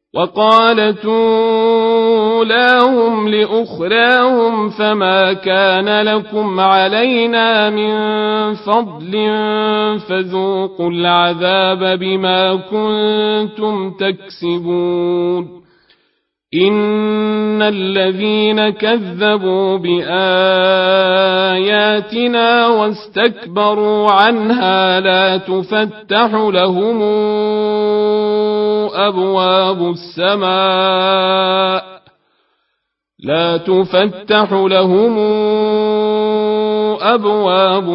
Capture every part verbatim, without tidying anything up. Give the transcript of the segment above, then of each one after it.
وقالت أولاهم لأخراهم فما كان لكم علينا من فضل فذوقوا العذاب بما كنتم تكسبون إن الذين كذبوا بآياتنا واستكبروا عنها لا تفتح لهم أبواب السماء لا تفتح لهم أبواب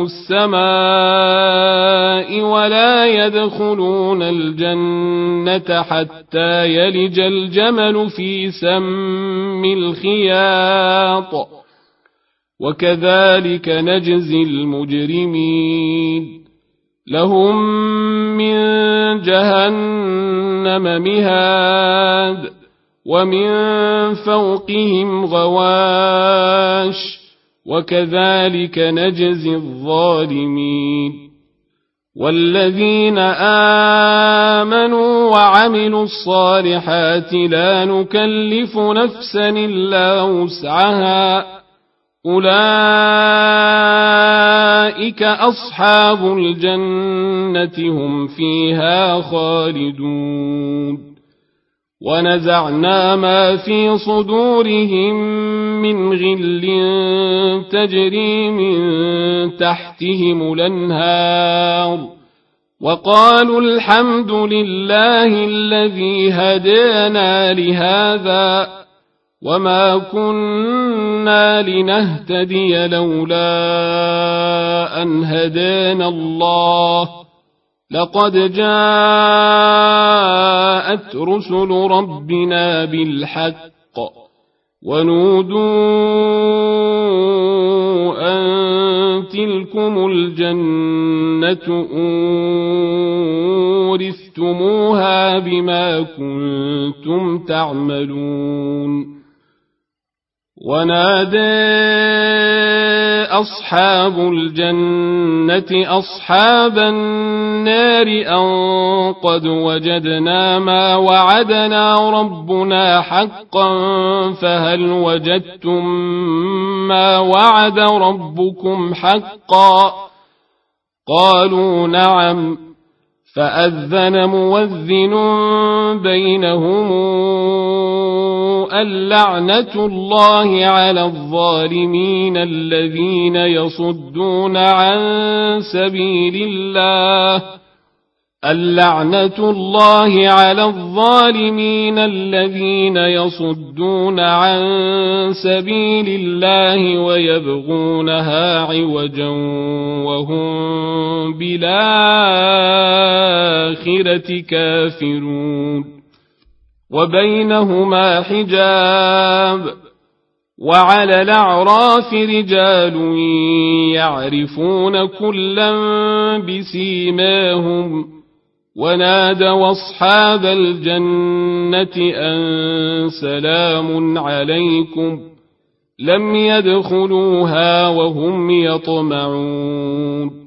السماء ولا يدخلون الجنة حتى يلج الجمل في سم الخياط وكذلك نجزي المجرمين لهم من جهنم مهاد ومن فوقهم غواش وكذلك نجزي الظالمين والذين آمنوا وعملوا الصالحات لا نكلف نفسا إلا وسعها أولئك أصحاب الجنة هم فيها خالدون ونزعنا ما في صدورهم من غل تجري من تحتهم الأنهار وقالوا الحمد لله الذي هدانا لهذا وما كنا لنهتدي لولا أن هدانا الله لقد جاءت رسل ربنا بالحق ونودوا أن تلكم الجنة أورثتموها بما كنتم تعملون ونادى أصحاب الجنة أصحاب النار أن قد وجدنا ما وعدنا ربنا حقا فهل وجدتم ما وعد ربكم حقا قالوا نعم فأذن مؤذن بينهم اللعنة الله على الظالمين الذين يصدون عن سبيل الله اللعنة الله على الظالمين الذين يصدون عن سبيل الله ويبغونها عوجا وهم بالآخرة كافرون وبينهما حجاب وعلى الأعراف رجال يعرفون كلا بسيماهم ونادوا أصحاب الجنة أن سلام عليكم لم يدخلوها وهم يطمعون